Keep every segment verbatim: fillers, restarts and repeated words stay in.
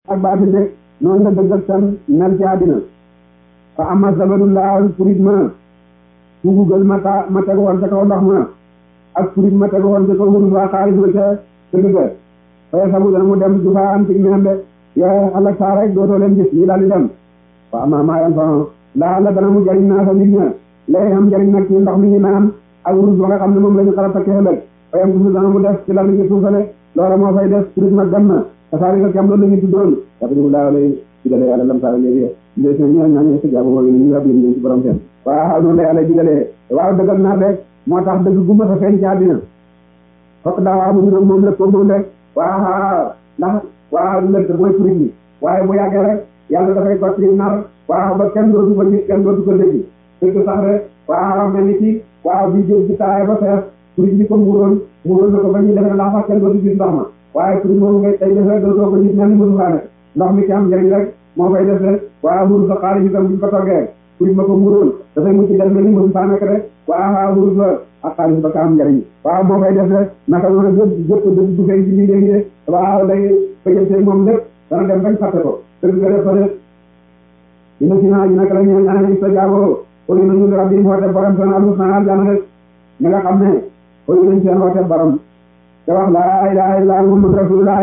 ak baatin de noonu la dëgg ak tan mel ci àddina fa amma zabadullah purit ma suufugal ma ta ma teg woon ca kaw ndox ma ak purit ma teg woon ca kaw wurus waa xaalis ba ca dëgg ga fay sabu dana mu dem du fa am ci meen de yow àllak saa rek dootoo leen gis ñu daal di dem fa amma maa yan fa laa la dana mu jariñ naa sa nit ña lay am jariñ nag ci ndox mi ñu naan ak wurus ba nga xam ne moom la ñu xala takkee ëllëg fayam gusu dana mu def ci la ñu suufale loola moo fay def purit ma dem na tasaari nga kam loolu la ñu tuddoon yaqdiru laahu lay digale yàlla lam saa léegi ndés na ñoo ñaañe sa jaabu wooyu ñu ab yén ci borom seen waaw noonu la yàlla digalee waaw dëggal naar rek moo tax dëgg gu ma sa feeñ ci àddina fokk daa amuñu nag moom lépp ko moom rek waaw ndax waaw lëkk mooy purit bi waaye bu yàggee rek yàlla dafay ko ci nar waaw ba kenn dootu ko gis kenn dootu ko dégg dëgg sax rek waaw mel ni ci waaw bi jóg ci taay ba fees purit bi ko muuroon muuroon na ko ba ñu defee ndax sax kenn dootu gis ndox ma waaye purit moomu ngay tey defee dootoo ko gis mel ni mësu faa nekk ndox mi ci am njëriñ rek moo fay def rek waaw wurus sa xaalis itam buñ ko toggee purit ma ko muuroon dafay mucc def mel ni mësu faa nekk rek waaw wurus la ak xaalis ba ka am njëriñ waaw moo fay def rek naka noonu jëpp jëpp dëgg du fay ci lii léegi de waaw day fajëntee moom lépp dana dem bañ fàtte ko dëgg nga def fa de dina si naa ji naka la ñu ñaane sa jaaboo olu nañu li rabbi woote borom seen alus na aljana rek ñi nga xam ne olu nañ seen woote borom te wax laa ilaaha illa muhammad rasulullah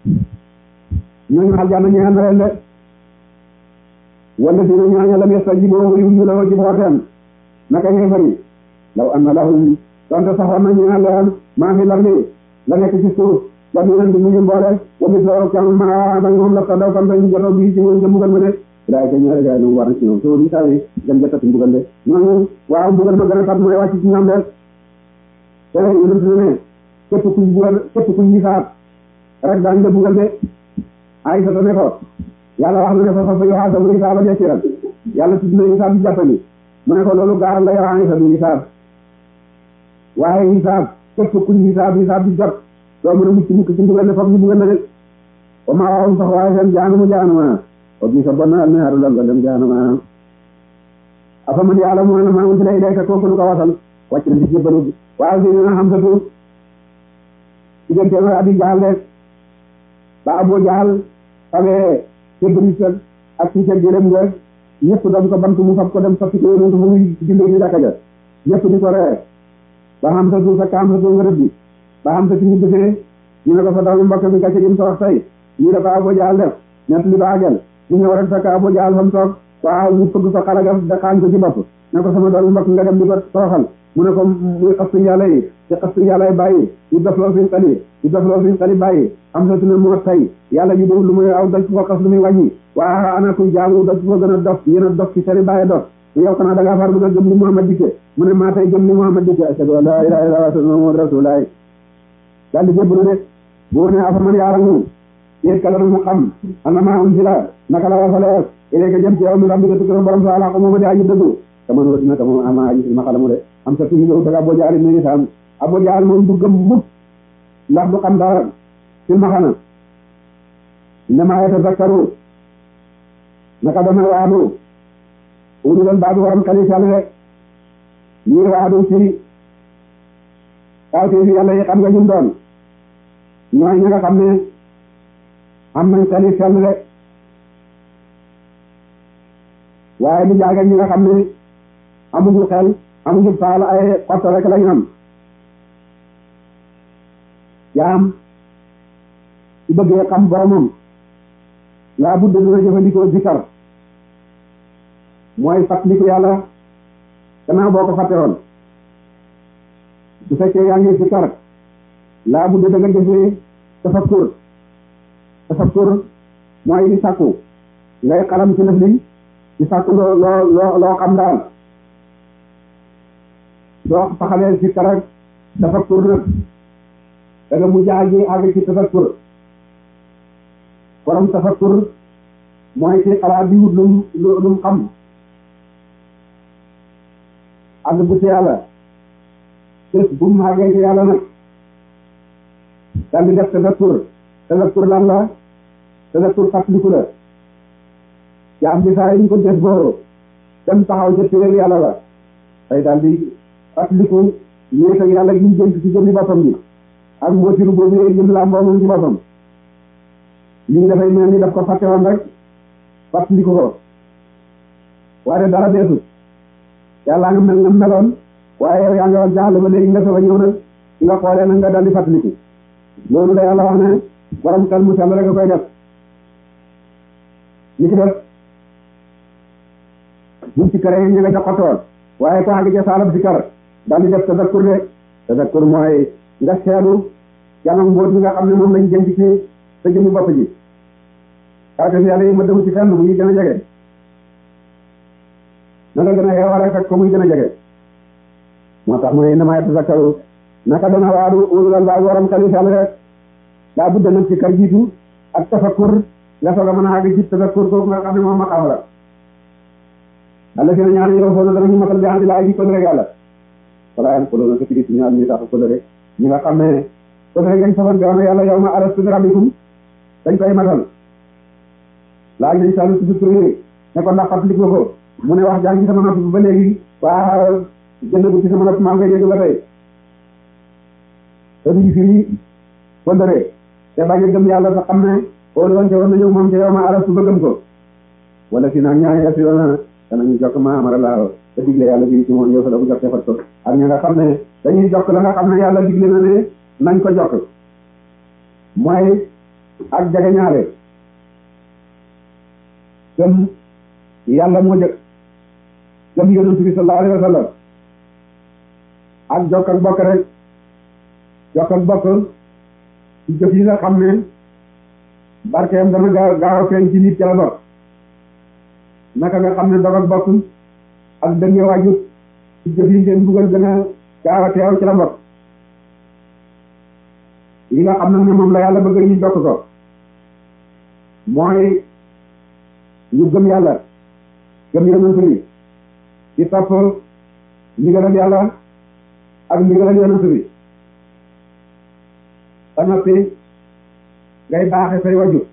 ñooñu aljana ñaan leen de wala si na ñaaña lam yastajibu yu ñu la ci wooteem naka xeefari law anna lahum donte saxoon na ñaan leen maa fi lardi la nekk ci suuf la ñu leen di mu ngi mboole wa mislo kam ma ba moom la ko daw kam dañu joto bi ci ñoom ca mbugal ma ne daay ko ñaari gaay ñu war na ci ñoom soo di tawi dem jotati mbugal de ñooñu waaw mbugal ma gën a tat mooy wàcc ci ñoom de te yonent ne képp kuñ bugal képp kuñ gisaat rek daañu la bugal de ay sa ne ko yàlla wax na ne fa fa fa yoxaa sabu isaaba jesiran yàlla tudd na isaab bi jàppandi mu ne ko loolu gaaral la yow ay sa du isaab waaye isaab képp kuñ isaab isaab bi jot doo mën a mucc mukk ci mbugal ne foofu ñu bugal na de wa maa waawum sax waaye seen jaanuma jaanuma o bi sa bon na ne haru langa dem jaanuma afa man yàlla mu ne maa unti lay day ka kooku lu ko wasal wàcc na ci jëbbalu waaw si na xam sa tu diggante ma abi jaal de ba Abu Jahl xamee Iblis ak ci seen jërëm nga ñëpp doon ko bant mu fab ko dem sotti ko yonent fa muy julli ñu jàkka ja ñëpp di ko ree ba xam sa suuf fekk xam sa suuf nga rëbbi ba xam sa ci ñu defee ñu ne ko sa doomu mbokk bi gàcce gi mu sa wax tey ñu ne ko Abu Jahl def ñett li ba àggal mu ñëw rek fekk Abu Jahl fa mu toog waaw mu fëgg fa xalaga da xaañ ko ci bopp ne ko sama doomu mbokk nga dem di ko toroxal mu ne ko muy xastu yàlla yi ci xastu yàlla yi bàyyi yu dofloo suñ xali yu dofloo suñ xali bàyyi am sa tune moo tay yàlla ji def lu muy aw doj ko xas lu muy wàññi waa ana kuy jaamu doj ko gën a dof yéen a dof ci sari bàyyi dof yow xanaa da ngaa far bëgg a gëm ni Muhammad dikke mu ne maa tay gëm ni Muhammad dikke ashhadu an laa ilaaha illallaah wa ashhadu anna muhammadan rasuulullaah daal di jébbalu de boo ne afa man yaaramu yéet kala mu xam ana maa unsila naka la wasalees ilayka jëm ci yow mi rabbika tukki borom sa ala ko mooma di aji dëggu kaman wati naka moom ama aji silma xalamu de am sa tuñu yow daga Abu Jahl mi ngi saam Abu Jahl moom du gëm mukk ndax du xam dara silma xana innama yatazakkaru naka dana waadu ulu doon baadu waram kali sal rek ñii waadu ci kawte fi yàlla yi xam nga ñun doon ñooy ña nga xam ne am nañ kali sal rek waaye lu jaaga ñi nga xam ne amuñu xel amuñu faal ay xotto rek lañu am jaam su bëggee xam boromam laa budde dina jëfandikoo zikar mooy fàttaliku yàlla gannaaw boo ko fàtte woon su fekkee yaa ngi zikar laa budde da nga jëfee tafakkur tafakkur mooy di sàkku ngay xalam ci lëf li di sàkku loo loo loo loo xam daal soo taxalee zikar ak tafakkur nag da nga mujj àgg àgg ci tafakkur borom tafakkur mooy ci xalaat bi wut lum lum xam àgg bu ci yàlla bés bu mu àggee ci yàlla nag daal di def tafakkur tafakkur lan la tafakkur fàttaliku la yaa am ci saa yi ñu ko des boo dem taxaw ca téere yàlla la tey daal di fàttaliku ñeet ak yàlla gi ñu jënt ci jëmmi boppam bi ak mbootiru boobu yee jëm laa mboo moom ci boppam lii dafay mel ni daf ko fàtte woon rek fàttaliku ko waaye dara deesu yàlla nga mel nga meloon waaye yow yaa ngi woon jaaxle ba léegi nga soog a ñëw nag nga xoolee nag nga daldi fàttaliku loolu la yàlla wax ne borom xel mu sell rek a koy def li ci def buñ ci kare ñu nga ca xottoon waaye ko àgg ca saalab si kar daldi def tadakkur de tadakkur mooy nga seelu janam mboot mi nga xam ne moom lañ jënc ci sa jëmmi bopp ji kawte fi yàlla yi ma demu ci fenn bu ñuy gën a jege na nga gën a xeewale fekk ko muy gën a jege moo tax mu ne innamaa yatazakkaru naka dana waadu ulul albaab waram xel yi rek daa budda nag ci kar jiitu ak tafakkur nga soog a mën a àgg ci tadakkur kooku nga xam ne moom maqaama la alla fi na ñaar yow foo na danañu matal bi andi laa ji ko rek yàlla wala yan ko doona ko tigi ci ñaar ñi tax ko rek ñi nga xam ne ko rek ngañ fasante woon yàlla yow ma alastu bi rabbikum dañ koy matal laaj nañ salu ci tur yi ne ko ndax fàttali ko mu ne wax jaa ngi sama nopp ba léegi waa jënd bu ci sama nopp maa ngi koy dégg ba tey te duñu fii kóllëre te bañ a gëm yàlla sa xam ne xoolu wante war na ñëw moom te yow ma alastu ba gëm ko wala si nag ñaari asi yoona danañu jokk ma amara laa te digle yàlla bi ci moom yow sa la bu jokkee fat ko ak ña nga xam ne dañuy jokk la nga xam ne yàlla digle na ne nañ ko jokk mooy ak jege ñaare gëm yàlla moo jëkk gëm yonent bi sallallahu alayhi wa sallam ak jokk ak bokk rek jokk ak bokk ci jëf yi nga xam ne barkeem dana gaaw gaaw a feeñ ci nit ci la bokk naka nga xam ne dog ak bokk ak dënge waajut ci jëf yi ngeen buggal gën a gaaw a teew ci la bokk yi nga xam nag ne moom la yàlla bëgg ñu jokk ko mooy ñu gëm yàlla gëm yonent bi di topp ndigalal yàlla ak ndigalal yonent bi ba noppi ngay baaxe say wajur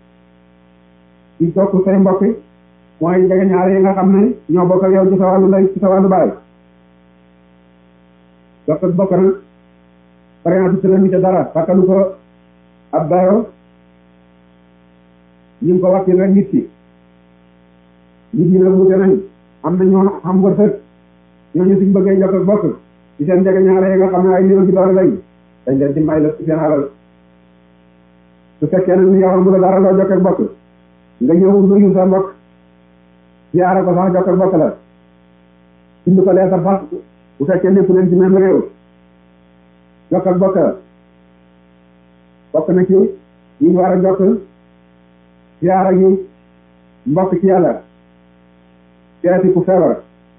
di jokk say mbokk mooy jege ñaare yi nga xam ne ñoo bokk ak yow ci sa wàllu ndey ci sa wàllu baay jokk ak bokk nag parenatu tëlami te dara fàkkalu ko ab dayo ñu ngi ko wàccil rek nit ki nit ñi nag wute nañ am na ñoo xam wërsëg ñooñu suñ bëggee jokk ak bokk ci seen jege ñaare yi nga xam ne ay néew ci doole lañ dañ leen di may la ci seen alal su fekkee nag ni yow amul dara loo jokk ak bokk nga ñëw nuyu sa mbokk siyaare ko sax jokk ak bokk la bind ko leetar sax bu fekkee nekku leen ci même réew jokk ak bokk la bokk na ci yi ñu war a jokk siyaare gi mbokk ci yàlla seeti ku feebar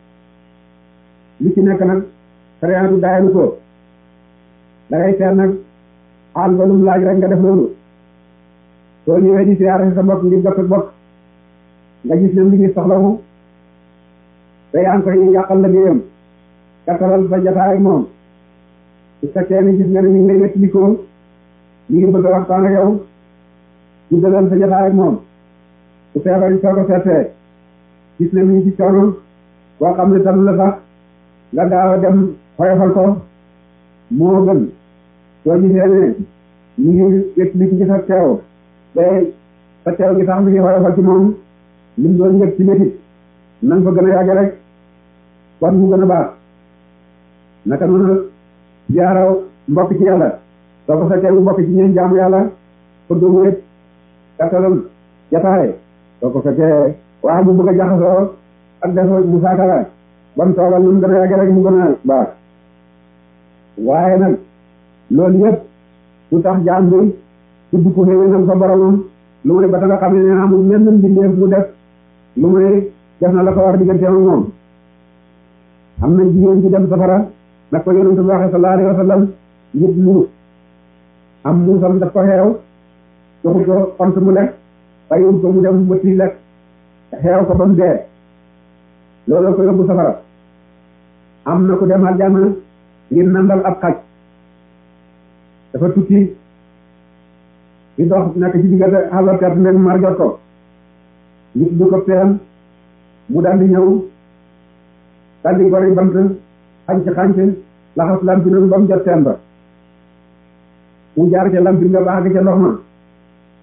li ci nekk nag sariyaatu daayanu ko da ngay seet nag xaal ba lum laaj rek nga def loolu soo ñëwee di siyaare sa mbokk ngir jokk ak bokk nga gis ne li ngi soxlawu te yaa ngi koy yàqal la géeyam kattalal sa jotaay ak moom su fekkee ni gis nga ne ñu ngi lay wettalikoo ñu ngi bëgg a waxtaan ak yow ñu dalal sa jotaay ak moom su feebar yi soo ko seetee gis ne mi ngi ci coono boo xam ne talu la sax nga gaaw a dem xoyofal ko moo gën soo gisee ne ñu ngi wettaliku ci sa teew te sa teew gi tax mi ngi xoyofal ci moom lim doon njëkk ci métit nan fa gën a yàgg rek kon mu gën a baax naka noonu jaaraw mbokk ci yàlla soo ko fekkee mu mbokk ci ñeen jaamu yàlla pour que mu wét kattalam jataay soo ko fekkee waaw mu bëgg a jaxasoo ak def mu saakara ba mu toogal nu mu gën a yàgg rek mu gën a baax waaye nag loolu yëpp lu tax jaam bi tudd ko xéwénal fa boromam lu may ba ta nga xam ne nee amul menn mbindeef mu def lu may def na la ko war diggante ak moom am na jigéen ci dem safara nag ko yonent bi waxe sallallahu alayhi wa sallam ngir muus am muusam daf ko xeew joxu ko xont mu lekk bàyyiwul ko mu dem bëtti lekk xeew ko ba mu dee loolu ko yóbbu safara am na ku dem aljana ngir nandal ab xaj dafa tukki di dox nekk ci diggante xalotert ndeg mar jot ko nit du ko teen mu daldi ñëw daldi gori bant xanc xanc laxas lampinam ba mu jot teen ba mu jaar ca lampin nga baax ca ndox ma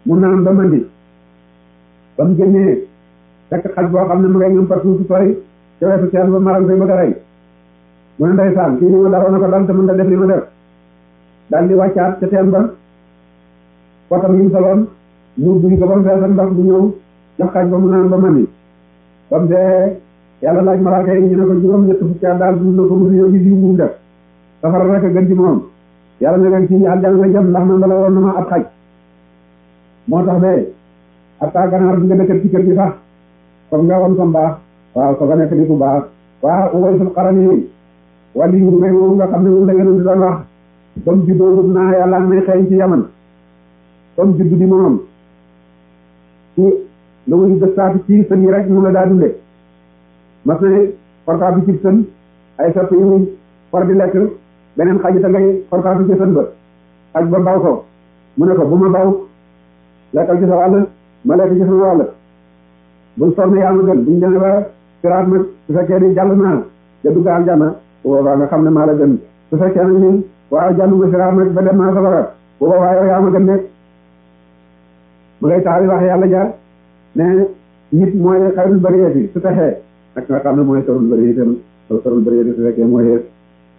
mu naan ba mandi ba mu génnee fekk xaj boo xam ne mu ngay ñoom partout su sori ca wetu teen ba maram koy bëgg a rey mu ne ndeysaan kii ni ma daroon na ko dal te mën da def li ma def daal di wàccaat ca teen ba potam yi mu soloon mu duy ko ba mu fees ak ndox bu ñëw jox xaj ba mu naan ba mandi ba mu dee yàlla laaj malaaka yi ñu ne ko juróom ñett fukki at daal dund na ko mu ñëw gis yu mu def safara rek a gën ci moom yàlla ne leen ci àjjana la jëm ndax man dala woon na ma ab xaj moo tax de ab taa ganaar bi nga dëkkat ci kër gi sax comme nga woon ko mbaax waaw ko nga nekk di ku baax waaw Uwaysul Qarani wàllu yu may moom nga xam ne moom la yéen di doon wax comme juddoo naa yàlla may xeeñ ci yaman comme juddu di moom ci lu muy gëstaati ci sën yi rek mu la daa dunde mas na portable bi ci sën ay sopp yi muy for di lekk beneen xaj ta ngay portable bi ci sën ba xaj ba baw ko mu ne ko bu ma baw lekkal ci sa wàll ma lekk ci sama wàll buñ sonn yaa ma gën buñ demee ba siraat nag su fekkee ni jàll naa da dugg aljanna bu boobaa nga xam ne maa la gën su fekkee nag ni waaw jàll nga siraat nag ba dem naa safara bu boobaa yow yaa ma gën nekk ma ngay taxaw wax yàlla ja ne nit mooy xayrul bariyati su texee ak nga xam ne mooy sarul bariyati sarul bariyati su fekkee mooy xees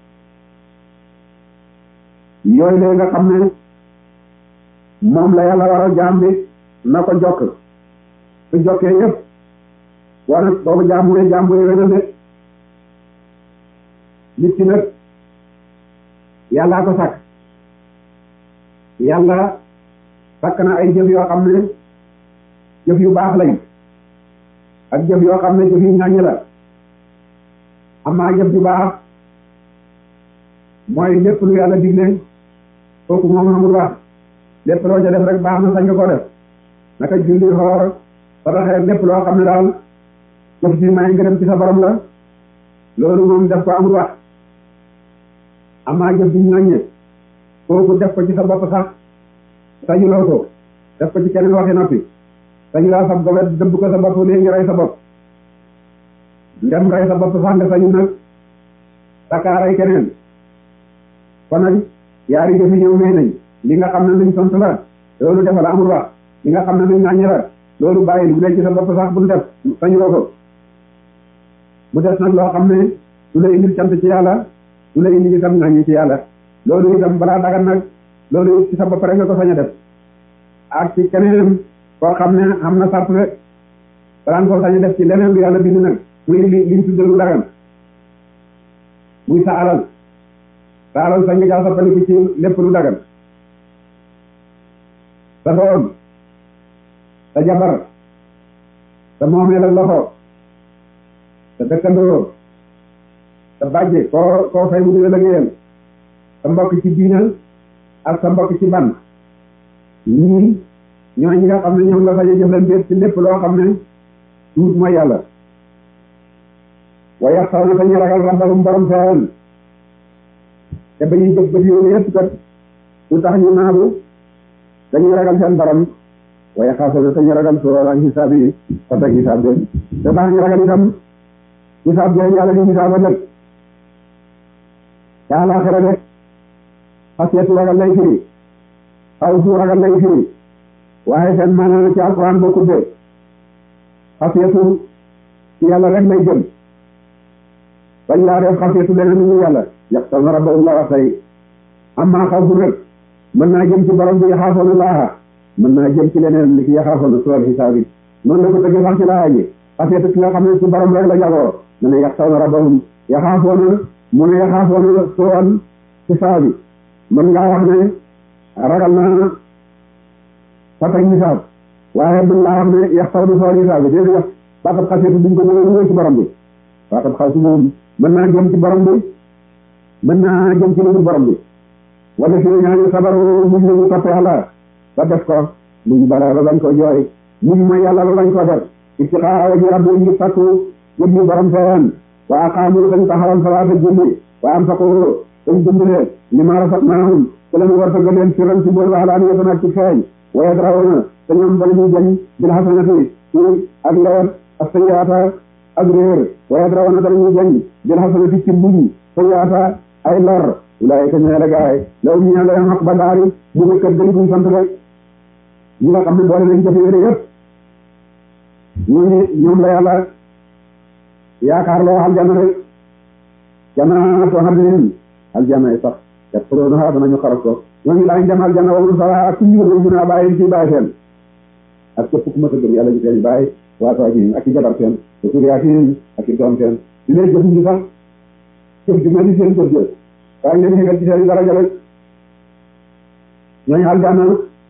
yooyu de nga xam ne moom la yàlla war a jaam bi na ko jokk su jokkee yëpp war nag boobu jaam bu ne jaam bu wénal de nit ki nag yàllaa ko sàkk yàlla sàkk na ay jëf yoo xam ne jëf yu baax lañ ak jëf yoo xam ne jëf yu ñàññ la amaa jëf yu baax mooy lépp lu yàlla digle kooku moom amul wax lépp loo ca def rek baax na sañ nga ko def naka julli xoor saraxe lépp loo xam ne daal jëf ci may ngërëm ci sa borom la loolu moom def ko amul wax amaa jëf ji ñooñe kooku def ko ci sa bopp sax sañuloo ko def ko ci keneen waxi noppi sañu laa sab gobet dëbb ko sa bopp léegi rey sa bopp ndem rey sa bopp sax nga sañu nag saka rey keneen kon nag yaari jëfi ñëw mee nañ li nga xam ne luñ sont la loolu defal amul wax li nga xam ne luñ nàññi la loolu bàyyi bu dee ci sa bopp sax bu def sañuloo ko mu des nag loo xam ne du la indil cant ci yàlla du la indil itam nàññi ci yàlla loolu itam balaa dagan nag loolu ci sa bopp rek nga ko sañ a def ak ci keneen koo xam ne am na sart rek balaa nga ko sañ a def ci leneen lu yàlla bind nag muy li liñ tuddee lu dagan muy sa alal sa alal sañ nga jaa soppaliku ci lépp lu dagan sa doom sa jabar sa moomeel ak loxo sa dëkkandoo sa bàjje koo koo fay mu di la liggéeyal sa mbokk ci diina ak sa mbokk ci ban ñii ñoo ñi nga xam ne ñoom la sañ a jëflante ci lépp loo xam ne tuut mooy yàlla waaye xaw na sañu ragal rabbahum borom seen te ba ñuy jëf bët yooyu yëpp kat lu tax ñu naagu dañuy ragal seen borom waaye xaw na sañu ragal soo ak xisaab yi parce que xisaab de te tax ñu ragal itam xisaab de yàlla di xisaab a nekk ca àllaaxira de xasiyatu ragal lay firi xaw fu ragal lay firi waaye seen maanaam ci alquran bokkut de xasiyatu ci yàlla rek lay jëm bañ laa def xasiyatu leneen ñu yàlla yaxsawna rabbahum la wax tey amma xaw fu nag mën naa jëm ci borom bi yaxaafoona laaha mën naa jëm ci leneen li ki yaxaafoona suwal xisaab yi noonu la ko tëggee sax ci laaha ji xasiyatu ki nga xam ne ci borom rek la jagoo mu ne yaxsawna rabbahum yaxaafoona mu ne yaxaafoona suwal xisaab yi mën ngaa wax ne ragal na fatak xisaab waaye mën ngaa wax ne yaxsawna suwal xisaab yi déedéet baatab xasiyatu duñ ko ñëwee ci borom bi baatab xaw si moom mën naa jëm ci borom bi mën naa jëm ci lu borom bi wala si ñaañu sabaru muñ nañu topp yàlla ba def ko muñ bala la bañ ko jooy muñ mooy yàlla la bañ ko def istiqaa waji rabbi ngi takku yëpp ñu borom seen wa aqaamu dañ taxawal salaata julli wa am faqu dañ dundee li ma rasaqnaahum te lañu war fëgg leen siran si bool waxalaa niye tan ak ci feeñ wa yadrawna te ñoom bala ñuy jañ bil hasanati ci ak leer ak sayyaata ak réer wa yadrawna te lañuy jañ bil hasanati ci muñ sayyaata ay lor ulaayika ñee la gaay law ñu ñaan leen xaq ba daari bu nga kër gëli buñ sant rek ñi nga xam ne boole nañ jëf yooyu yëpp ñooñu ñoom la yàlla yaakaar loo aljanna rek jannaatu adnin aljanna yi sax te puroona danañu xaras ko ñooñu daañu dem aljanna wa sala ak ñu ñu na bàyyi ci bàyyi seen ak képp ku ma tëgg yàlla ci seen bàyyi waatu ak ak ci jabar seen te suriyatin ak ci doom seen di leen jëf ñu sax jëf ju mel ni seen jëf jëf waaye leen xegal ci seen daraja rek ñooñu aljanna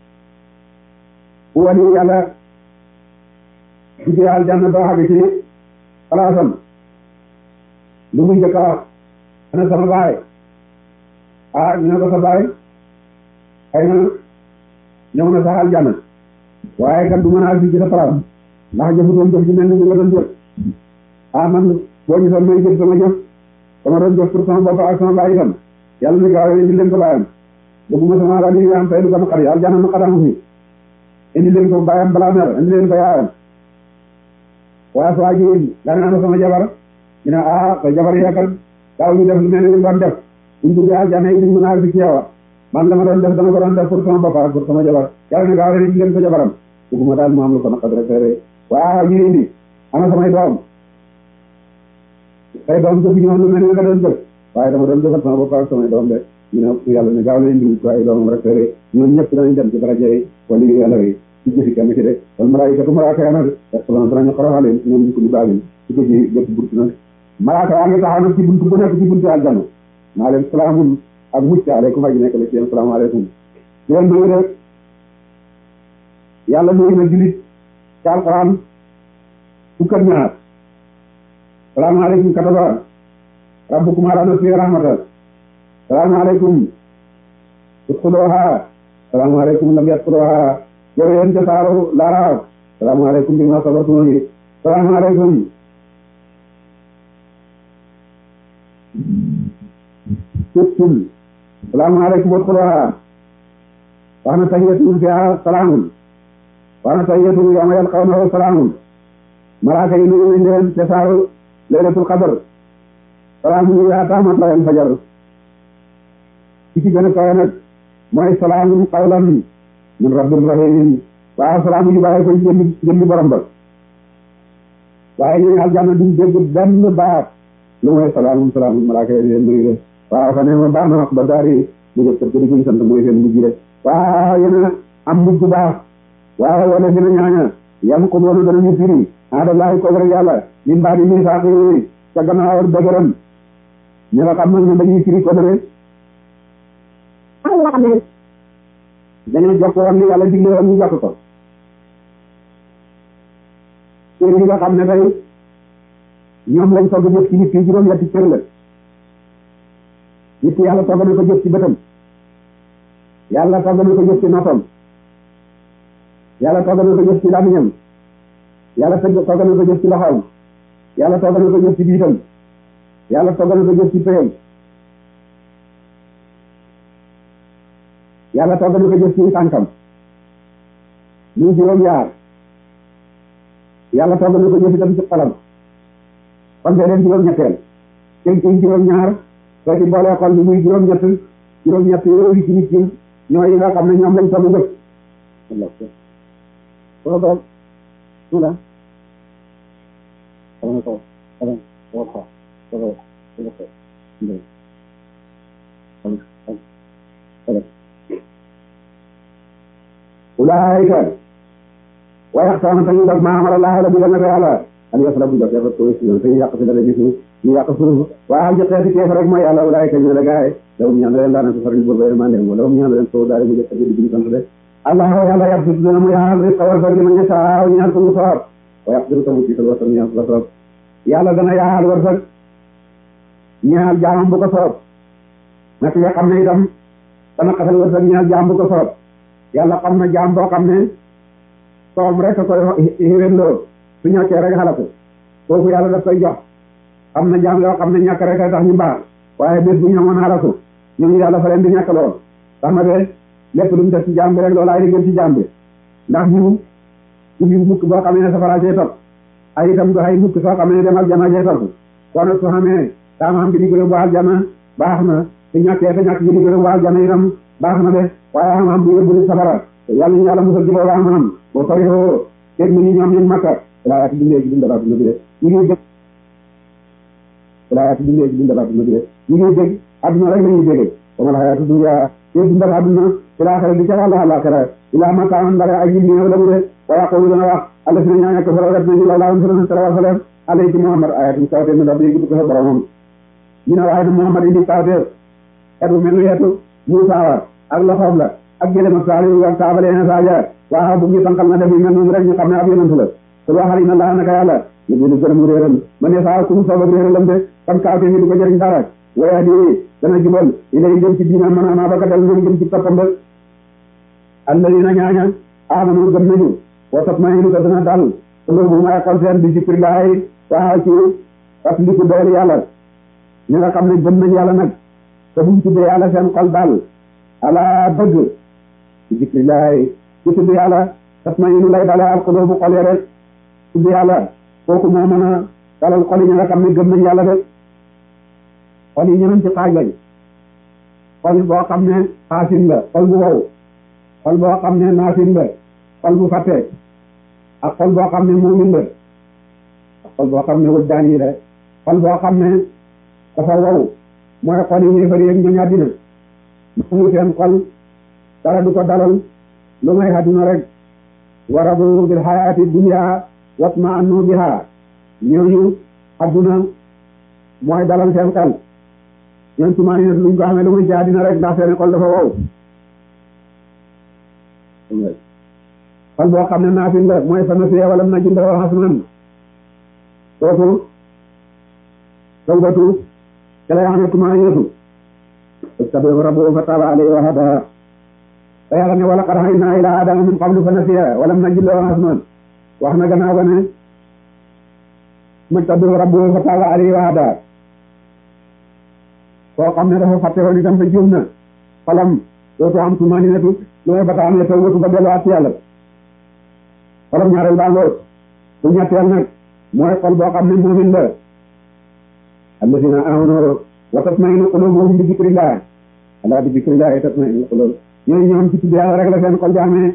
bu wali yàlla duggee aljanna ba xàgg ci palaasam lu muy njëkk a wax ana sama baay ah ñu ne ko sa baay xëy na ñëw na sax aljanna waaye kan du mën a agsi ci sa palaas ndax jëfutoon jëf ji mel ni ñu nga doon jëf ah man boo ñu doon may jëf sama jëf sama doon jëf pour sama bopp ak sama baay itam yàlla ni gaaw indi leen ko baayam bëgguma sama la li am fay lu ko naqari aljanna naqaramu fi indi leen ko baayam balaa mer indi leen ko yaayam waaye su waaj da nga am sama jabar ñu ne ah sa jabar yaakaar daaw ñu def lu mel ni ñu doon def buñ duggee aljanna yi duñ mën a agsi ci yow man dama doon def dama ko doon def pour sama bopp ak pour sama jabar yàlla ne gaaw leen indi leen ko jabaram bëgguma daal mu am lu ko naqari rek waaw ñu indi ana samay doom say doom jëf ñoom lu mel ni nga doon jëf waaye dama doon jëfal sama bopp ak samay doom de ñu ne yàlla ne gaaw leen indi ko ay doomam rek rek ñoom ñëpp danañ dem ci daraja yi wala yàlla yi ci jëfi kenn ci de wala malaayikatu malaaka ya nag yaquluna danañu xoroxaleen ñoom ñu ko li baalin ci ko ci jëf buntu nag malaaka yaa ngi taxaw nag ci buntu bu nekk ci buntu aljanna maa leen salaamun ak mucc aleykum aji nekk la ci yéen salaamaaleykum ci leen nuyu rek yàlla nuyu na julit ci alquran fukk ak ñaar salaamaaleykum kataba rabbukum ala nafsihi rahmatan salaamaaleykum udxuluha salaamaaleykum lam yadxuluha yow yéen ca saaru laaraaf salaamaaleykum bi ma sabartum salaamaaleykum tuttul salaamaaleykum udxuluha wax na tahiyyatuhum fiha salaamun wax na tahiyyatuhum yawma yalqawnahu salaamun malaaka yi nuyu nañ leen ca saaru laylatul qadr salaamun yaa matla'il fajar ci ci gën a kawe nag mooy salaamun qawlan min rabbir rahiim waaw salaamu yu bàyyi ko jëmmi jëmmi borom ba waaye ñu aljanna duñ dégg benn baat lu mooy salaamun salaamun malaaka yi leen nuyu de waaw fa ne ma baax na wax ba daari mu jëf kër gi sant mooy seen mujj de waaw yéen a am mujj baax waaw wala dina ñaaña yam ko doonu danañu firi aadallaahi ko rek yàlla min baadi misaaqi ca gannaaw dëgëram ñi nga xam ne dañuy firi ko rek ay nga xam ne dañuy jokk woon ni yàlla digle woon ñu jokk ko cër yi nga xam ne tey ñoom lañ togg jëf ci nit ki juróom-ñetti cër la nit ki yàlla togg na ko jëf ci bëtam yàlla togg na ko jëf ci noppam yàlla togg na ko jëf ci làmmiñam yàlla togg na ko jëf ci loxoom yàlla togg na ko jëf ci biitam yàlla togg na ko jëf ci péyam yàlla togg na ko jëf ci tànkam muy juróom-ñaar yàlla togg na ko jëf itam ci xolam kon fee leen juróom-ñetteel cëñ ci juróom-ñaar soo ci boolee xol bi muy juróom-ñett juróom-ñett yooyu ci nit ñi ñooy yi nga xam ne ñoom lañ togg jëf ko su la xama ko xama ko xa ko ulaayika wa yaxtaana tañu def maa amara laaha la digal na ko yàlla an yasla bu def dafa ko si tañu yàq si dara gis ñu yàq suuf waa ci xeeti keef rek mooy yàlla ulaayika ñu la gaay daw ñaan leen daana ko faral bu ma ndem wala ñaan leen so daara bu jëf di di sant de allah yàlla yàq si dina mu yaal rek xawal fa ñu ñata ñaan ko mu soor wa yaqdiru tamu ci ko tan ñaan ko yàlla dana yaal war fa ñaal jaamam bu ko soob nak nga xam ne itam dana xatal war fa ñaal jaam bu ko soob yàlla xam na jaam boo xam ne soom rek koy xéwénloo su ñàkkee rek xalaku kooku yàlla daf koy jox am na jaam yoo xam ne ñàkk rek a tax ñu baax waaye bés bu ñëwoon xalaku ñoom yàlla fa leen di ñàkk lool tax na de lépp lu mu def ci jaam bi rek loolu ay di gën ci jaam bi ndax ñu ñu mukk boo xam ne safara cee topp ay itam du ay mukk soo xam ne dem aljana cee topp kon su xamee taamam bi di gërëm bu aljana baax na su ñàkkee te ñàkk bi di gërëm bu aljana itam baax na de waaye xam-xam bu yóbbu safara yàlla ñu yàlla musal ci boobu am boo sori yoo dégg ñu ñoom ñun makka laa yaati dundee ci dundalaat na bi de ñu ngi dégg laa yaati dundee ci dundalaat na bi de ñu ngi dégg adduna rek la ñuy déggee comme la yaatu dunya te dundal adduna ilaa xare di ca àlla àllaaxira ilaa makaan ndare ak yi néew la mu de wa yaqulu dana wax alla si na ñaa ñàkk fara ret nañu law laa am sala sala wasalam alay ci Muhammad ayatum kawte mi rabbi gudd ko sa boromam ñu ne waaye na Muhammad indi kawte et bu mel ni yetu Muusaa wa ak loxoom la ak gëlëm ak saali ak saabale na saaja waaw bu ñu tànkal na def yi mel noonu rek ñu xam ne ab yonent la te waxal ina laa naka yàlla ñu bidu gërëm réeram ma ne saa kum soob ak réeralam de kon kawte mi du ko jëriñ dara waya di dana jubal ilay jëm ci diina mën naa ba ka dal ñoom jëm ci toppam ba alladina ñaaña amanu gëm nañu wa tatmainu ko dana dal loolu mooy xol seen bi zikrillahi waaw ci fàttaliku doole yàlla ñi nga xam ne gëm nañ yàlla nag te buñ tuddee yàlla seen xol dal ala bëgg ci zikrillahi ci tudd yàlla tatmainu lay dale al qulubu xol ya rek tudd yàlla kooku moo mën a dalal xol yi ñi nga xam ne gëm nañ yàlla rek xol yi ñeneen ci xaaj lañ xol boo xam ne xaasin la xol bu wow xol boo xam ne naasin la xol bu fàtte ak xol boo xam ne muumin la ak xol boo xam ne wëjdaan yi la xol boo xam ne dafa wow mooy xol yi ñuy fari ak ñooñu àddina mu seen xol dara du ko dalal lu may àddina rek waradu bil hayaati dunya watma annu biha ñooñu àdduna mooy dalal seen xel ñoom tumaani ne luñ ko xamee lu muy ci àddina rek ndax seen xol dafa wow xol boo xam ne naafin la mooy fa nasiya wala na jënd wala xasman kooku tawbatu ca lay xamee tumaaniyatu istabiqu rabbuhu fa taaba alayhi wa hada te yàlla ne wala qad ahidnaa ilaa aadama min qablu fa nasiya wala na jënd wala xasman wax na gannaaw ba ne istabiqu rabbuhu fa taaba alayhi wa hada koo xam ne dafa fàtte woon itam te juum na xolam dootu am tumaaniyatu lu may ba ta amee tawbatu ba delluwaat ci yàlla xolam ñaareel baa ngoor bu ñetteel nag mooy xol boo xam ne muumin la alladina amanu wa tatmainu qulubuhum bi zikrillah ala bi zikrillah tatmainu qulub ñooy ñoom ci tudd yàlla rek la seen xol bi amee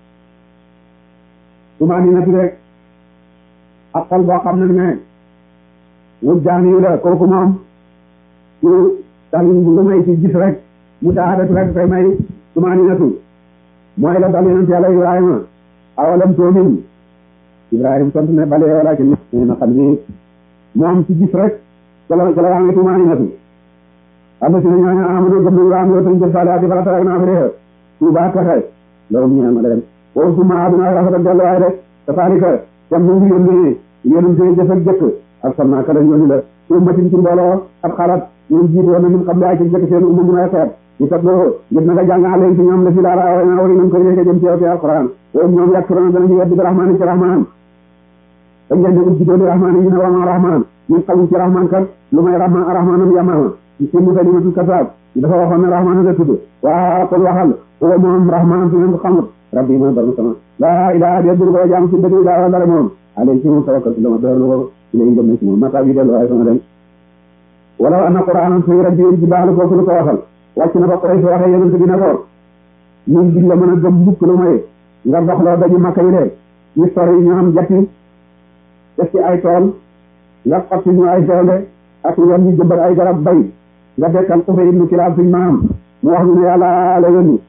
tumaninatu rek ak xol boo xam ne ne wujjaan yi la kooku moom yu dal lu may ci gis rek mu taadatu rek koy may tumaninatu mooy la dal yonent yàlla Ibrahima awalam tu'min Ibrahima tontu ne bale walakin na xam ni moom ci gis rek jala jala yaa ngi tumaninatu am si na ñooñu amanu gëm nañu am yoo tañ jëf saalihaati farata rek naa fi dee tuuba taxe loolu ñu ne ma leen boobu suma aduna rafet ak delluwaay rek te taalika jam nu ngi yónni yonent yi jëf ak jëkk ak sam naa kala ñooñu la ummatin ci mbooloo ab xalaat ñoom jiitu woon na min xam le ay ci jëkk seen umma mun ay xeet ñu tat loo gis na nga jàng aleen ci ñoom la fi laara awa naa wari nañ ko yéege jëm ci yow ci alquran woowu ñoom yàgg surana danañu weddi bi rahmaan ci rahmaan dañ leen di ut jidóoli rahmaan yi ñu ne wama rahmaan ñun xamuñ ci rahmaan kat lu may rahmaan rahmaanam yamama ci Musaylimatul Kazzab dafa waxoon ne rahmaan nga tudd waa kon waxal woo moom rahmaan su ngeen ko xamut rabbi mooy borom sama laa ilaha illa huwa jaam ci dëgg daa dara moom alay ci moom tawakkaltu dama doorlu ko ilay jëm ci moom mata bi dellu waaye sama dem wala anna qur'anan suyirat bihi al-jibaalu kooku lu ko waxal wàcc na ba Quraysh waxee yonent bi ne ko ñun duñ la mën a gëm mukk lu may nga doxloo dañu Makka yi de ñu sori ñu am jatti def ci ay tool nga xot ci ñu ay sewnde ak yoon ñu jëmbal ay garab bay nga dekkal Qusay ibnu Kilaab suñ maam mu wax ñu ne yàlla la yónni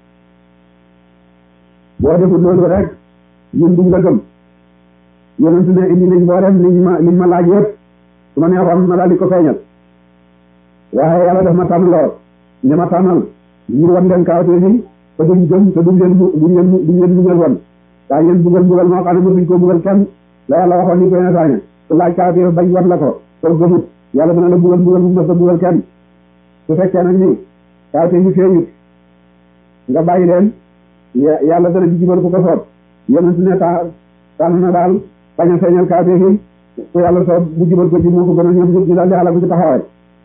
boo defut loolu rek ñun duñ la gëm yonent ne indi nañ boo def liñ ma liñ ma laaj yëpp su ma neexoon ma daal di ko feeñal waaye yàlla def ma tànn lool ne ma tànnal ñu wan leen kaawtee fi te duñ gëm te duñ leen duñ leen duñ leen bugal wan daa leen bugal bugal moo xam ne mosuñ koo bugal kenn la yàlla waxoon ni koy na saaña su laaj kaawtee bañ wan la ko soo gëmut yàlla dana la bugal bugal bu mos a bugal kenn su fekkee nag ni kaawtee fi feeñut nga bàyyi leen yàlla dana di jibal ku ko soob yonent ne ta tànn na daal bañ a feeñal kaawtee fi ku yàlla soob bu jibal ko ci moo ko gën a ñoom ñëpp ñu daal di yàlla bu ci taxawaay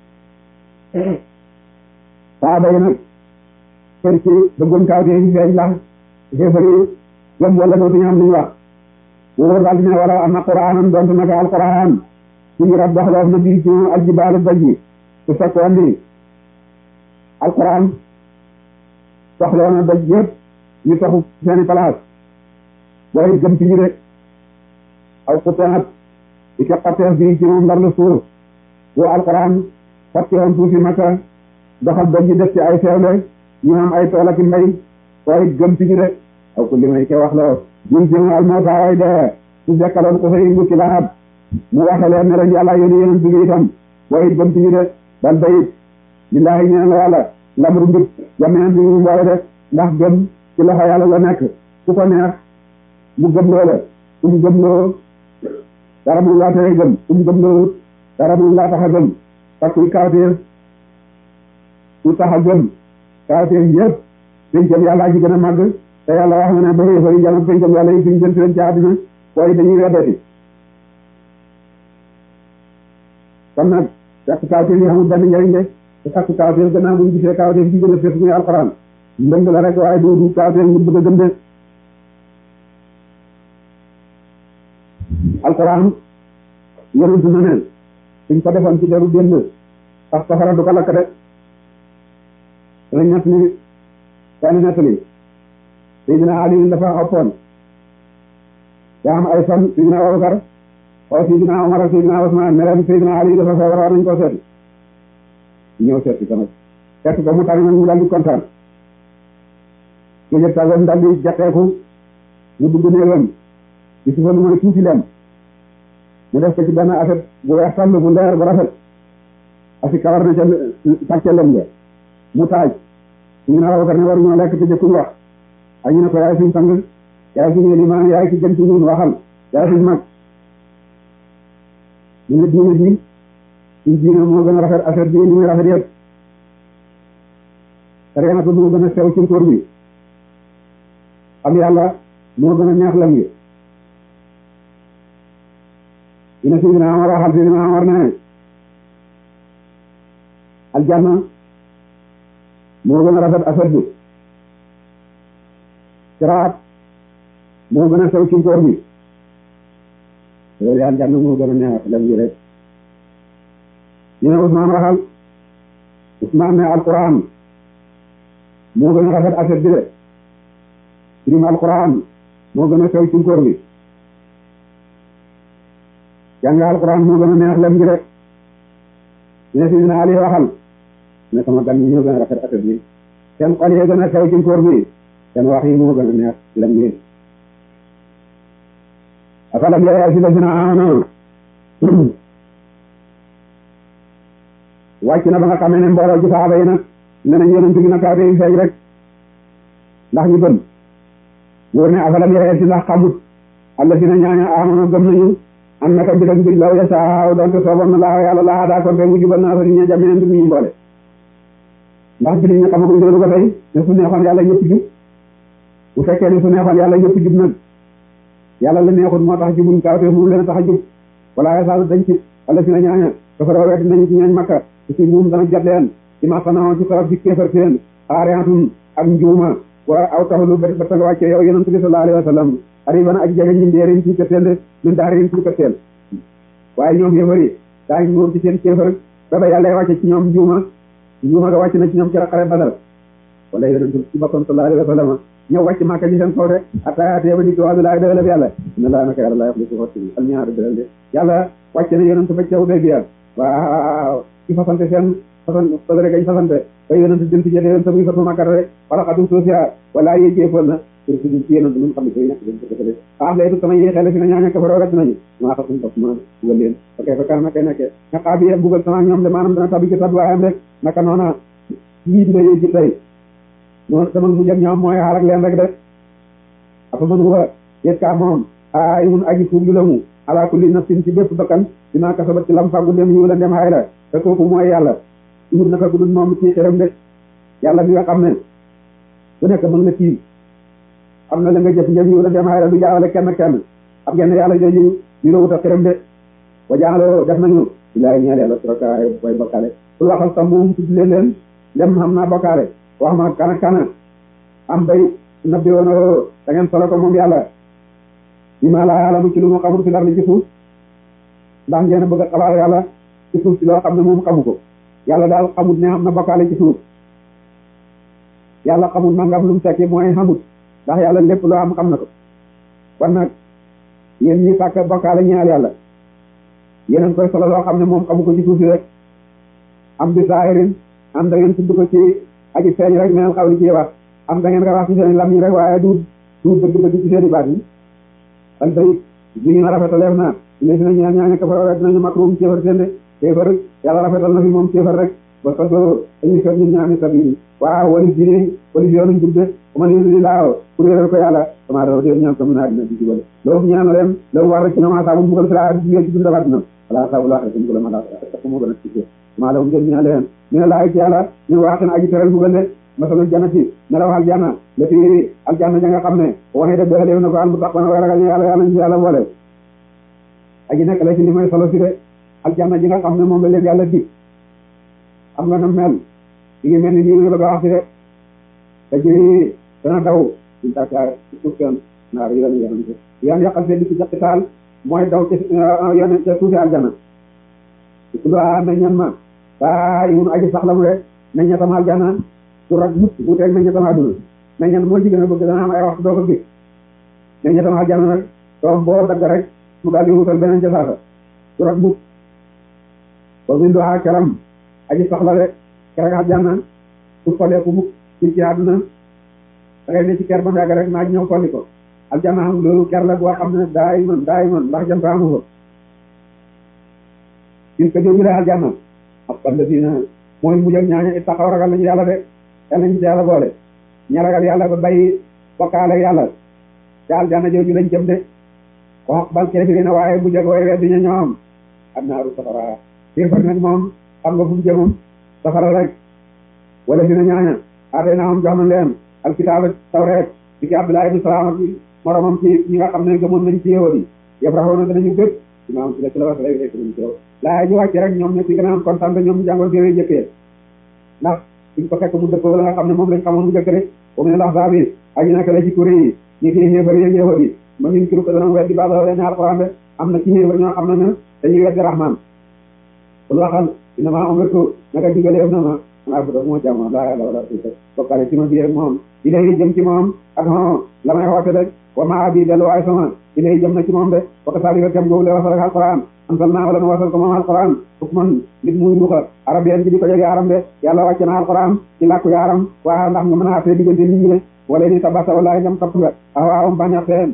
saaba yi nag kër ci bëggoon kaawtee fi feeñ ndax xéefari gëm wala dootuñu am lu ñu wax wóor daal di ne wala am na quraanan donte naka alquran suñu rab doxloof na bii ci aljibaalu daj yi su fekkoon ni alquran doxloo na daj yëpp ñu taxu seeni place booy gëm ci ñu de aw xuteat i ke xatteef bi ci moom ndar la suuf bu alquran xotti woon suufi Makka doxal ba ñu def ci ay seewle ñu am ay tool ak mbay booy gëm ci ñu de aw ku li may ke wax la ñun ci almawta way dee su dekkaloon ko fay mbukki laab mu waxe leen ne ren yàlla yónni yeneen bi itam booy gëm ci ñu de bal bayit lillaahi ñeen la yàlla lamru mbit jameen bi mu mboole de ndax gëm ci loxo yàlla la nekk ku ko neex mu gëm loo la ku mu gëm loo dara mu laa tere gëm ku mu gëm loo dara mu laa tax a gëm parce que kawteef ku tax a gëm kawteef yëpp pencam yàlla ji gën a màgg te yàlla wax na ne ba xëy fari jam pencam yàlla yi fiñ jënt leen ci àddina waaye dañuy weddati kon nag fekk kawteef yi xamul benn njëriñ de te fekk kawteef gannaaw buñ gisee kawteef ci gën a fes muy alxuraan ndëng la rek waaye du du kawteef ñu bëgg a gëm de alquran yonent na ne suñ ko defoon ci deru dénd sax safara du ko lakk de danañ ñett ni kenn nettali Seydina Ali dafa xoppoon daa am ay fan Seydina Abubakar oo Seydina Omar ak Seydina Usmaan ne leen Seydina Ali dafa feebar war nañ koo seeti ñëw seeti ko nag fekk ko mu tànn nag mu daal di kontaan géjëg tàggoom daal di jaqeeku mu dugg néegam ci sufa lu mooy tuuti lem mu def ko ci benn affaire bu weex tàll bu leer bu rafet asi kawar na ca sàcce lem nga mu taaj ñu ne Abubakar ne war ñoo lekk te jëkkuñ wax ak ñu ne ko yaay suñ sang yaay suñu limaan yaay ci gën ci ñun waxal yaay suñ mag ñu ne diine ji suñ diine moo gën a rafet affaire bi ni muy rafet yëpp sareenatu moo gën a sew ci tóor bi am yàlla moo gën a neex lem gi ñu ne Seydina Omar waxal Seydina Omar ne aljanna moo gën a rafet affaire bi siraat moo gën a sew ci koor bi loolu aljanna moo gën a neex lem gi rek ñu ne Ousmane waxal Ousmane ne alquran moo gën a rafet affaire bi de firim alquran moo gën a sew ci koor bi jàng alquran moo gën a neex lem gi rek ñu ne Seydina Ali waxal ne sama gan ñi ñoo gën a rafet affaire bi seen xol yi gën a sew ci koor bi seen wax yi moo gën a neex lem gi afalam ya'lamu allaziina aamanuu wàcc na ba nga xamee ne mbooloo ci saaba yi nag ne nañ yonent bi na kaw yi feeñ rek ndax ñu gëm wóor ne afalam ya'lamu ndax xamut allaziina ñaaña aamanuu gëm nañu am naka mbir ak mbir law yashaa doonte sooboon na laa yàlla laa daa kon te mu jubal naa fa ñu jàmm neen ñu boole ndax jullit ñi xamaguñ loolu ko tey ne su neexoon yàlla ñëpp jub bu fekkee ne su neexoon yàlla ñëpp jub nag yàlla la neexut moo tax jubuñ kaw te moom leen a tax a jub wala yashaa dañ ci wala si na ñaaña dafa raw wet nañ ci ñooñ makka ci buum dana jot leen ci masana ci saraf ci kéefar seen xaariatun ak njuuma wa aw taxulu ba ba nga wàccee yow yonent bi sallallahu alayhi wa sallam arriba aji jege ñi ndeeriñ ci kërteel min daariñ ci kërteel waaye ñoom yëfari daañ moom ci seen kéefar ba ba yàlla wàcce ci ñoom njuuma njuuma nga wàcc na ci ñoom ci xare Badar wala yonent ci boppam sallallahu alayhi wa sallam ñëw wàcc Makka ci seen kaw de attaatee ba di ko wax laa dëgg la yàlla inna laa naka yàlla laa yaxlifu al-mii'aad almiyaar dëggal de yàlla wàcc na yonent ba caw day biya waaw ci fasante seen façon sodore gañ fasante ba yonent jëm ci jëlee yonent muy fatu Makka rek wala xadum soosia wala yee jéefoon na pour si ci yonent ñu xam ne koy nekk dañ ko defale am lay tu sama yee xel fi na ñaaña ko faroo rek nañu maa xam suñu bopp ma bugal leen ok fa kan naka nekke nga xaa bi bugal sama ñoom de maanaam dana tabi ci tab waayam rek naka noona lii dina yee ci tey noonu sama mu jëg ñoom mooy xaarak leen rek de afa man wa yet kaa moom a mun aji fuub lu la mu ala kulli nafsin ci bépp bakkan dinaa kasabat ci lam fàggu dem yiw la dem xay la te kooku mooy yàlla wut naka ku dul moom ci xëram de yàlla mi nga xam ne ku nekk mën na tiim am na la nga jëf njëm yiw la dem xay la du jaawale kenn kenn xam ngeen ne yàlla jooju ñu la wut a xëram de wa jaaloo def nañu ilaahi ñeel yàlla suraka way bokkaale pour waxal sa moom tudd leen leen dem xam naa bokkaale wax ma kana kana am bay nabbi woon da ngeen solo ko moom yàlla bi ma laa yàlla mu ci lu mu xamul fi lar li ci suuf ndax ngeen bëgg a xabaar yàlla ci suuf si loo xam ne moom xamu ko yàlla daal xamut ne am na bokkaale ci suuf yàlla xamut nangam lu mu tekki mooy xamut ndax yàlla lépp lu am xam na ko. kon nag yéen ñi sàkk bokkaale ñaal yàlla yéen a ngi koy solo loo xam ne moom xamu ko ci suuf si rek am bi saahirin am da ngeen tudd ko ci aji feeñ rek neen xaw li ciy wax am da ngeen ko wax ci seen lam yi rek waaye du du dëgg-dëgg ci seen i baat yi ak tey bi ñu rafetaleef na ne si na ñaan ñaaña ko fa dinañu makruum kéefar seen de kéefar yàlla rafetal na fi moom kéefar rek ba parce que dañuy fet ñun ñaani sabili waaw walis dine walis yoonu jubde man yudi laaw pour réeral ko yàlla sama dafa dee ñaan comme naa dina di jubale loolu ñaan leen loolu war rek ci nama saabu mbugal sila di ci dund waat na wala saabu la xé mbugal ma da ko mo gëna ci ma la ngeen ñaan leen ñu laay ci yàlla ñu waxen aji teral mbugal ne masalul jannati melaw al janna lati al janna nga xam ne waxe de doxale na ko al mutaqwa wa ragal yàlla yàlla ñu yàlla boole aji nekk la ci li may solo fi de al janna ji nga xam ne moom la leen yàlla dig am nga na mel di ngi mel ni nii nga bëgg a wax ci de te ji dana daw ci takaar ci suuf seen naar yoon yoon yoon yàqal seen di ci jaqi taal mooy daw ci yoon ca suufi aljana ci ku doa meññan ma daa yun aji sax la mu de meññatam aljana du rag mukk wuteeg meññatam àdduna meññan moo ci gën a bëgg dana am ay waxtu doo ko gis meññatam aljana nag doom boo dagg rek mu daal di wutal beneen ca saasa du rag mukk ba min doa keram aji soxla rek keroog aljanna su xoolee ku mukk ci ci àdduna da ngay ne ci ker ba mu yàgg rek naaj ñëw tolli ko aljanna am loolu ker la boo xam ne daay man daay man ndax jant amu ko in ko jógi la aljanna ak xam dina mooy mujj ak ñaaña it taxaw ragal nañu yàlla de yàlla ñu ci yàlla boole ña ragal yàlla ba bàyyi bokkaale yàlla te aljanna jooju lañ jëm de wax bal kefiri na waaye mujj ak way weddi ña ñoom am naaru safara kéefar nag moom xam nga fu mu jëmoon safara rek wala dina ñaaña aatee naa moom jox nañ leen alkitaaba tawreet di ci Abdullah ibn Salaam ak moromam ci ñi nga xam ne gëmoon nañ ci yahudi yëpp raxoon na danañu gëpp imaam ci la ci la wax lay ñu laa ñu wàcc rek ñoom ñoo ci gën a am kontaan ñoom ñu jàngoon téere jëkkee ndax suñ ko fekk mu dëpp la nga xam ne moom lañ xamoon mu jëkk rek comme ne lax saa bi aji naka la ci kuré yi ñi ci xéefar yi yahudi ma ñun kiru ko dana weddi baax leen alquran de am na ci xéefar ñoo xam ne dañuy weddi rahman lu waxal ina maa umirtu naka digaleef na ma maa ko moo jàmm laa yàlla wala suuf bokkale ci ma biir moom ilay jëm ci moom ak non la may xoote rek wa maa bi delluwaay sama ilay jëm na ci moom de bokk saa liga kem googu le wasal ak alquran ansal naa wala nu wasal ko moom alquran hukman nit muy luxa arabien bi di ko jógee aram de yàlla wàcce na alquran ci làkku yaaram waa ndax nga mën a àttee diggante nit ñi ne wala ni tabasa wala ñam topp nga awaawam bañax teen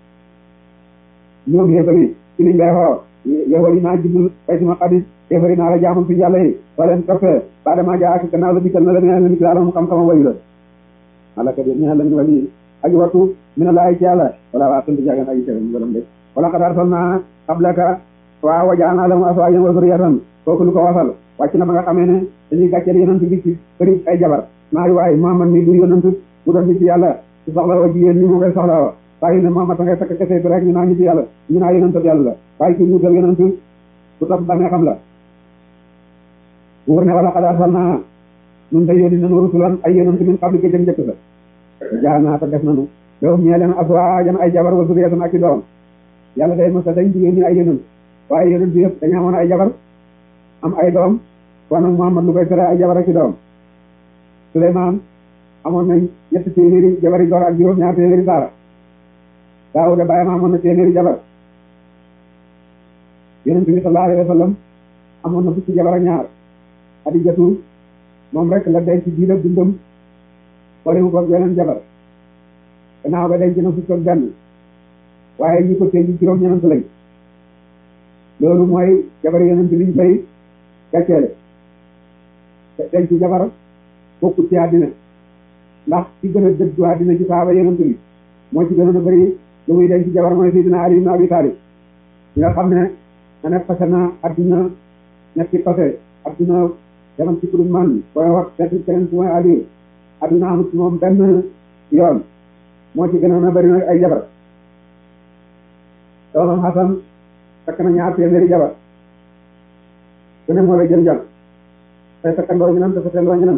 ñoom yéefari ci liñ lay xoo yow yi naa jublu baytuma xadis kéefari naa la jaamam fi yàlla yi soo leen toppee ba dama jaa ak gannaaw la dikkal na la nee na nit yàlla mu xam-xama wayu la alaka bi ñaa lañ wali aji wattu mi na laay ci yàlla wala waa sant jagan aji tere mu gërëm de wala xad arsalnaa qablaka waa wajaana lahum azwaajan wa zurriyatan kooku lu ko wasal wàcc na ba nga xamee ne dañuy gàcceel yonent bi ci bëri ay jabar naari waay Muhammad mi du yonent mu doon ci yàlla su soxla wa jigéen ni mu ngay soxla wa waaye ne Muhammad ngay takk kese bi rek ñu naa ñu ci yàlla ñu naa yonent yàlla la waaye ci wutal yonent ku topp ba nga xam la wóor ne wala xad arsalnaa nun day yónni nanu rusulan ay yonent min qablika jëm njëkk sa jaanaa te def nanu yow ñee leen azwaajan ay jabar wa zurriyatan ak i doom yàlla day mos a dañ jigéen ñi ay yonent waaye yonent bi yëpp dañu amoon ay jabar am ay doom kon nag Muhammad lu koy tere ay jabar ak i doom Suleymaan amoon nañ ñetti téeméeri jabari góor ak juróom ñaar téeméeri saara Daawuda bàyyam amoon na téeméeri jabar yonent bi sallallahu alayhi wa sallam amoon na fukki jabar ak ñaar Xadijatu moom rek la denc diir ak dundam boolemu ko yeneen jabar gannaaw ga denc na fukk ak benn waaye ñi ko tey juróom ñeneen lañ loolu mooy jabar yonent liñ fay gàcceele denc jabar bokkut ci àddina ndax ci gën a dëddu àddina ci saaba yonent bi moo ci gënoon a bëri lu muy denc jabar mooy Seydina Ali ibn Abi Talib ñi nga xam ne na ne fase na àddina ñetti fase àddina yaram ci kuréel man booy wax seet keneen ku mooy Ali àdduna amut moom benn yoon moo ci gënoon a bëri nag ay jabar doomam Hasan takk na ñaar téeméeri jabar ku ne moo la jël jàng tey takkandoo ñu nan te fasendoo ñu nan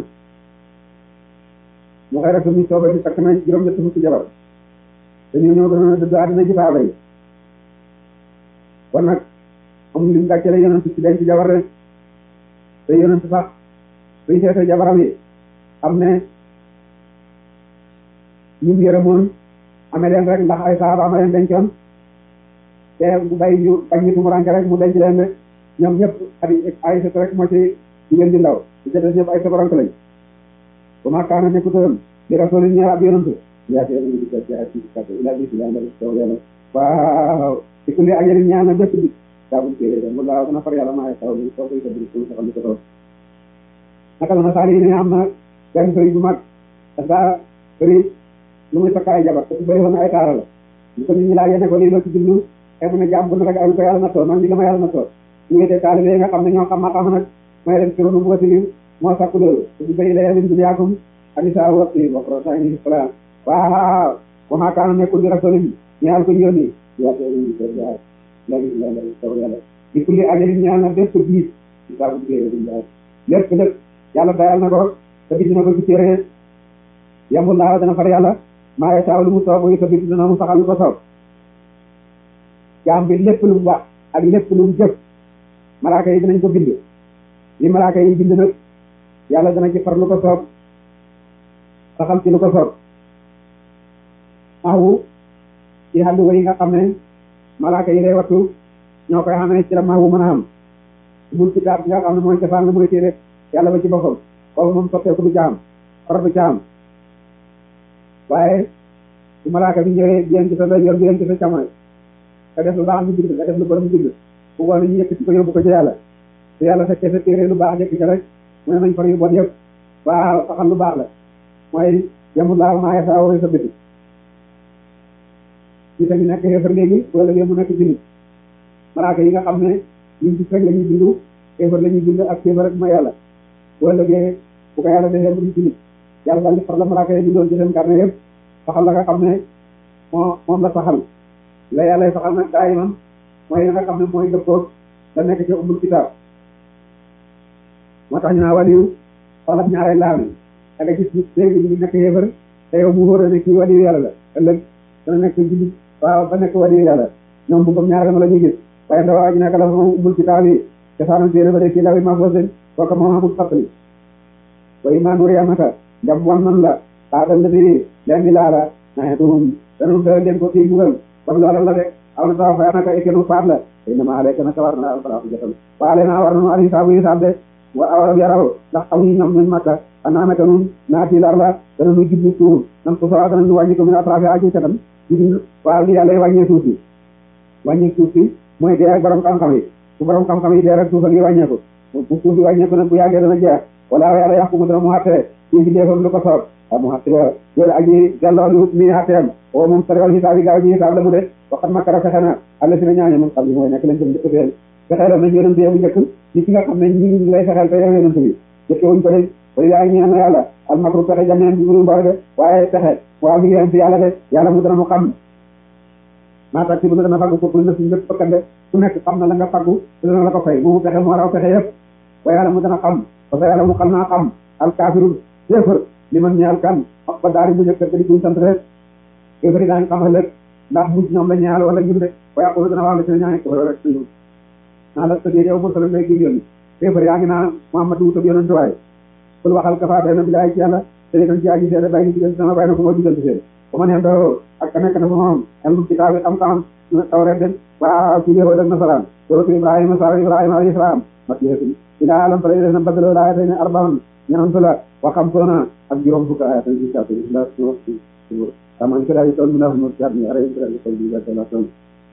mu xëy rek mi sooba si takk na juróom-ñett fukki jabar te ñu ñoo gënoon a dëdd àddina ci saaba yi kon nag amul lim gàccele yonent ci denc jabar rek te yonent sax suy seete jabaram yi xam ne ñun yërëmoon amee leen rek ndax ay saaba amee leen dencoon te bu bay ñu bañ ñu tumuranke rek mu denc leen rek ñoom ñëpp ay ay sët rek moo ci jigéen di ndaw ci jëtes ñëpp ay sobarank lañ bu ma kaana nekkutoon di rasulin ñeel ab yonantu yaa ci yéen di ko ci ay ci kàddu ila bi ci yàlla taw yàlla waaw ci kulli ajalin ñaan na bépp bi daawul téere dem wala dana far yàlla maa taw bi soo koy ko biri saxal di ko toog naka la saali yi ne am na benn sëriñ bu mag dafa bëri lu muy takkaay jabar te bëri woon ay taara la ñu ko nit ñi laajee ne ko lii loo ci jublu te mu ne jàmm bu ne rek ay ko yàlla na toog man li ma yàlla na toog ñu ngi te taalibe yi nga xam ne ñoo xam ma xam nag mooy leen sironu bu wasili moo sakku loolu su bëri la min dunyaakum hadisa waqti wa qur'ani salam waaw wa ma kaana nekkul di rasulin ñaal ko yónni yaa ko yónni ko yaa léegi la la taw yàlla di kulli ajalin ñaan na bépp biis ci saabu téere bi ñaar lépp lépp yàlla dayal na ko te bind na ko ci téere yambul laa dana far yàlla maa ngi taaw lu mu soob yi te bind na mu saxal lu ko soob jaam bi lépp lu mu wax ak lépp lu mu jëf malaaka yi dinañ ko bind li malaaka yi bind nag yàlla dana ci far lu ko soob saxal ci lu ko soob maawu ci xàlluwa yi nga xam ne malaaka yi lay wattu ñoo koy xamee ci la maawu mën a am mul kitaab bi nga xam ne mooy cosaan la mooy téere yàlla ba ci boppam kooku moom soppeeku du caam far du caam waaye su malaaka bi ñëwee di leen ci sa yor di leen ci sa càmmoñ nga def lu baax ñu bind nga def lu bon ñu bind bu boole ñu yëkkati ko yóbbu ko ci yàlla su yàlla fekkee sa téere lu baax jëkk ci rek mu ne nañ far yu bon yëpp waaw saxal lu baax la mooy yemul laa maa sa wooyu sa biti ci tamit nekk xeefar léegi wala léegi mu nekk jullit malaaka yi nga xam ne ñun ci rek la ñuy bindu xeefar la ñuy bind ak xeefar rek ma yàlla wala léegi bu ko yàlla defee mu di jullit yàlla daal di far la malaaka yi bindoon ci seen carnet yëpp saxal la nga xam ne moo moom la saxal la yàlla saxal nag daa iman mooy la nga xam ne mooy dëppoo la nekk ci ummul kitaab moo tax ñu naa waliyu xolab ñaareel laaw ni da nga gis nit léegi ñu nekk xeefar te yow mu wóor ne kii waliyu yàlla la ëllëg dana nekk jullit waaw ba nekk waliyu yàlla ñoom bu bam ñaareel ma la ñuy gis waaye ndaw waa ji nekk la moom ummul kitaab yi cosaanal téere ba de kii lawi mahfuus kooka moom amul fàttali wa imaanu riyamata ndam wan nan la baadal la bi leen di laala naxetuhum danum da leen ko kii bugal bam loola la rek aw na taw fay naka ekenu faat la tey na maa lekk naka war na alfalaaku jotal waale naa war nanu ali saabu yi saab de wa aw yaraw ndax xamuñu ñoom ñuñ makka anaa naka nun naati lar la dananu jublu suuf nan ko sowa danañu wàññi ko min atrafi aji katam jublu waaw li yàlla wàññee suuf si wàññi suuf si mooy dee ak borom xam-xam yi su borom xam-xam yi dee rek suuf a ngi wàññeeku bu suuf si wàññeeku nag bu yàggee dana jeex wala yàlla yàqu mu dana mu xattee fii fi deefam lu ko soob waaw mu xatti ba loolu ak ñi delloolu mi xatteem o moom sariwal xisaab yi gaaw ji xisaab la mu de waxat makkara fexe na àlla si na ñaañe moom xam li mooy nekk leen jëm njëkk feel fexee la nañ yonent yow njëkk ni ki nga xam ne ñi ngi lay fexeel te yow yonent bi jëkke wuñ ko de wala yaa ngi ñaan yàlla al makru pexe jameen bi mu mboole de waaye pexe waaw mi ngi yem fi yàlla de yàlla mu dana mu xam naataak si bu dana faggu ko na suñu lépp fakkande ku nekk xam na la nga faggu te dana la ko fay moomu pexe moo raw pexe yëpp wa yàlla mu dana xam parce que yàlla mu xam naa xam al kaafirul yéefar li man ñaal kan wax ba daari bu njëkk di kuñ sant rek yéefar yi daañu xam ëllëg ndax mujj ñoom la ñaal wala ñun de wa yàqulu dana wax la ci ne ñaane ko rek naa la tëddee yow mursalam lay gir yoon yéefar yaa ngi naa Muhammad wutab yonentu waaye kul waxal kafa day na bilaay ci yàlla te kan ci aji seede bay ni diggante sama bay na ko moo diggante seen ba ma neen doo ak ka nekk na fa moom elmu kitaab yi xam-xam tawreet den waa ci yéefar ak nasaraan suratu Ibrahima sara Ibrahima alayhi salaam makiyatun ila alam fala dina badalo la ayatayni arba'un ñanantu la wa xamsuuna ak juróom fukk ayatan ci kaatu la taman ko daal tool mu na mu ci ni aray ko ko di la la ton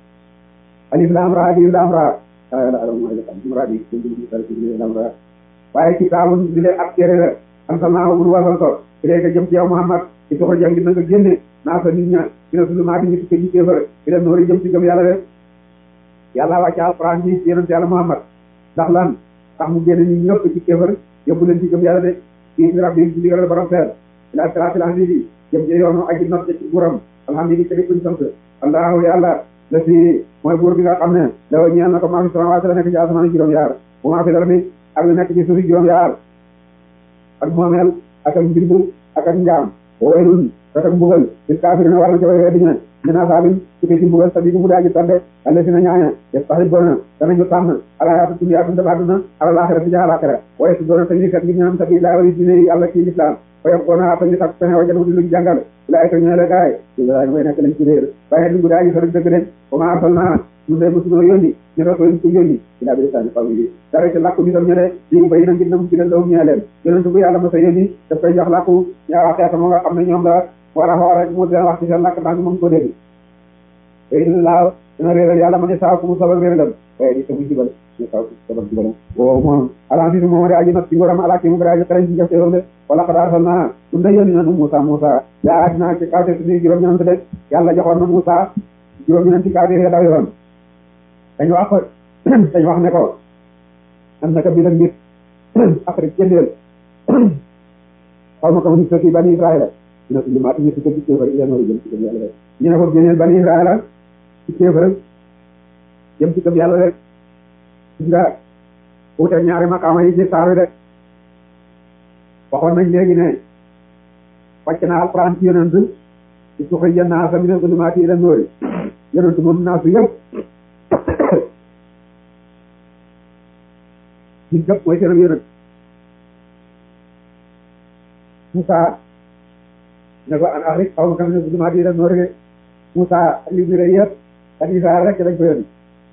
alif lam ra alif lam ra ala ala mo ala muradi ko di ko di lam ra waaye kitaabun di leen ak téere la am sama wul wasal ko léegi jëm ci yow Muhammad ci soxla jàng na nga génne naa fa nit ña dina sulu maa di ñu ko jiite fa di leen noori jëm ci gëm yàlla de yàlla wàcce alquran ji ci yonent yàlla Muhammad ndax lan tax mu génne ñi ñëpp ci kéefar yóbbu leen ci gëm yàlla de ci rabbi ci digal borom feer ila siraatil hamiidi jëm ci yoonu aji not ci buuram alhamdulilah te kuñ sant allahu yàlla la si mooy buur bi nga xam ne dafa ñeel na ko maa fi samaawaati la nekk ci asamaan juróom yaar bu maa fi dara mi ak lu nekk ci suufi juróom yaar ak moomeel ak ak mbindu ak ak njaam waylun ak ak mbugal lil kaafiriina war na ci way weddi ñu ne min asaabin ci ci mbugal sabi mu daaji tande alle si na ñaaña yastahibbuna danañu tànn alayaatu dunya dund ba àdduna ala laaxira ci alaxira waaye su doona tañu kat ngi ñaan sabi laa wali dine yàlla ci lislaam fayam ko na fa ñu tak fene wajal wuti luñ jàngal lay ko ñële gaay Ibrahima way nekk lañ ci réer waaye lu daay fa dëgg de ko ma arsalna ñu de musu yónni ñu ko ñu yónni ila bi tan fa yi dara ci lakku bi tam ñële di bay na ngi nam ci law ñëleen yonentu bu yàlla ma sa yónni daf koy jox lakku ñaa waxee sama nga xam ne ñoom la war a xool rek mu leen wax ci seen lakk ndax moom ko dégg tey laa dina réeral yàlla ma ne saa ku mu sabal réeralam waaye di sabu jibal ñu saw sabal jibalam o moom alanti si moom de aji nag ci ngoram alaaki mu baraji xarañ ci jëfte de wala xadaar sal naa um da yónni nanu Moussa Moussa yaa adina ci kawte si juróom ñenant de yàlla joxoon na Moussa juróom ñenanti kawte ya daw yoon dañ wax ko dañ wax ne ko am naka bi nag mbir Afrique jëndeel xaw ma ko mu soti bani Israël dina tudd maa ñu ci ci kéefar ila noori jëm ci gëm yàlla rek ñu ne ko génneel bani Israël ci kéefar jëm ci gëm yàlla rek gis nga wuute ñaari maqaama yi ci saar wi de waxoon nañ léegi ne wàcc na alquran ci yonent ci suxrija naasa mina zulumaati ila noori yonent moom naasu yëpp ci gëpp mooy seenam yonent Moussa ne ko an axrij qawmaka mina zulumaati ila noori de Moussa ak li mu rëy yëpp ak Israël rek dañ ko yónni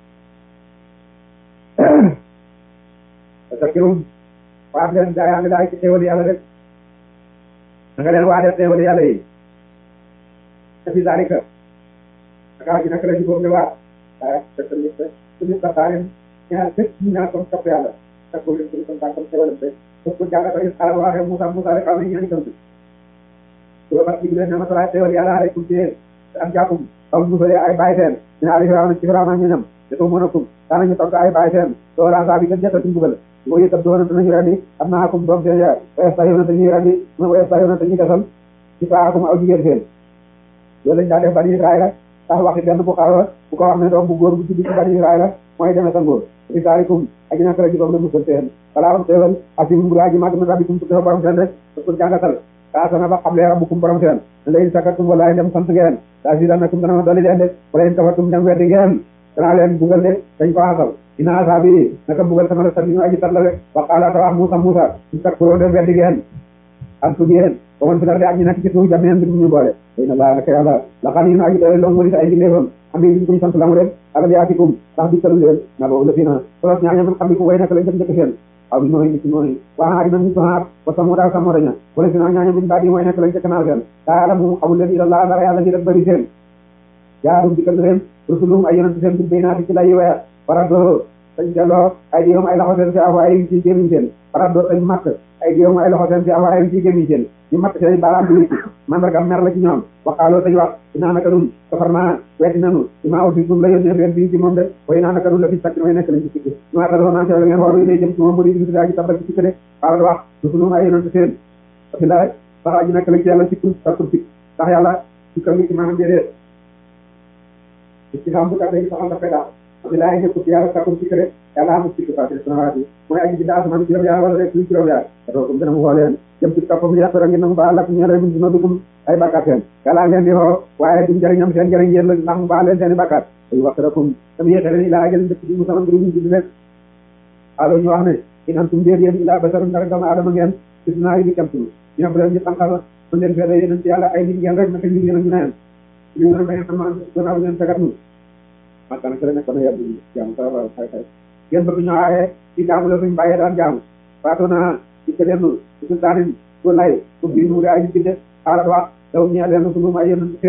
parce que moom waat leen gaa yaa ngi daay ci xéewal yàlla rek da nga leen waatee xéewal yàlla yi te fi zalika aka ji naka la ci boobu ne waat waaye fekk ni suñu saxaarin ñaar fépp ñu ñaan comme topp yàlla tak ko leen suñu kontaan comme xéewalam te foofu ko jàngat rek xala waxee Moussa Moussa rek xam ne ñaani kam su ba ci leen ne masala xéewal yàlla rek kum ci am jàppum am musale ay bàyyi seen dina ali firawna ci firawna ñoñam te ko mën a kum daanañu togg ay bàyyi seen doo laa saa bi gën jëkkati mbugal boo yëkkat doona te nañu rendi am naa akum doom seen ya wayesta yoona te ñuy rendi mu wayesta yoona te ñuy desal ci saa akum aw jigéen seen loolu lañ daa def bani Israël tax waxi benn bu xaw bu ko wax ne doom bu góor bu juddu ci bani Israël mooy demee sa ngóor risaalikum aji nak la jibam la musal seen balaa am teewal asim mbura ji mag na rabbikum tukki fa borom seen rek ko jàngatal kaasana ba xam lee rabbukum borom seen la in sakartum wallahi dem sant ngeen daa si danakum dana ma dolli leen de wala in kafartum dem weddi ngeen danaa leen bugal de dañ ko xasal ina asaabi naka bugal sama la sabinu aji tar la rek wa qaala ta wax Moussa Moussa in takfuroo dem weddi ngeen antum yéen ba man fi lar de ak ñi nekk ci suuf jameen mbir ñu boole inna laa naka yàlla la xam yi na aji doole loolu wali ay mbindeefam am yi kuñ sant la mu leen alam yaatikum ndax di kalu leen na boobu la fi na solos ñaaña man xam ni ku way nekk lañ jëkk njëkk seen aw bi nooy nit nooy waa dina ñu soxaat wa samu daal samoraña wala si naa ñaaña min baat yi mooy nekk lañ jëkk naa seen daa alamu xamul leen ila laa dara yàlla ñi def bëri seen jaarum dikkal leen rusuluhum ay yonent seen bil baynaati ci lay weer faradoo sañ delloo ay diom ay loxo seen fi aw ay ci gémmiñ seen faradoo sañ matt ay diom ay loxo seen fi aw ay ci gémmiñ seen ñu matt seen baaraam bi mandarga mer la ci ñoom waxaaloo sañ wax dinaa naka nun safar naa weddi nanu i maa aussi sum la yónnee leen fii ci moom de way naa naka nun la fi sakki may nekk lañ ci sikki ñu ma tadoo naan sewle ngeen xool yi day jëm ci moom bu di gis daa ji tabal ci sikki de xaalal wax rusuluhum ay yonent seen parce que la sax aji nekk lañ ci yàlla sikkul sakkul sikk ndax yàlla sikkal ngi ci maanaam déedéet ci xam bu tax day saxal dafay daal bilaay nekkul ci yàlla sakkul sikk de yàlla amul sikk fàtte samawaat yi mooy aji bi daa sama juróom yaar wala rek luy juróom yaar datoo comme dana mu xoo leen jëm ci toppam yàqara ngeen nangu baal ak ñeere min dina dugum ay bàkkaat seen yàlla ngeen di xoo waaye duñ jëriñam seen jëriñ yéen la ndax mu baal leen seen i bàkkaat ay waxtarakum tam yéexe leen ilaa jël dëkk bi mu sama ngir ñu jindi leen alo ñu wax ne in antum déer yéen ilaa basarum dara doomu aadama ngeen gis naa yi ni camtunu ñu bu leen ñu tànqal mën leen feede yéen ci yàlla ay nit ngeen rek naka nit ngeen ak ñu neen ñu ngeen da ngeen xam gannaaw ngeen sagat nu makana sere nekk na yàbbu jaamu sa xay xay ngeen bëgg ñoo aaye ci jaamu la suñ bàyyee daan jaamu faatu naa ci ke leen sultaanin ko lay ko bii nuuri ay binde xaalat wax daw ñee leen sunu may yéen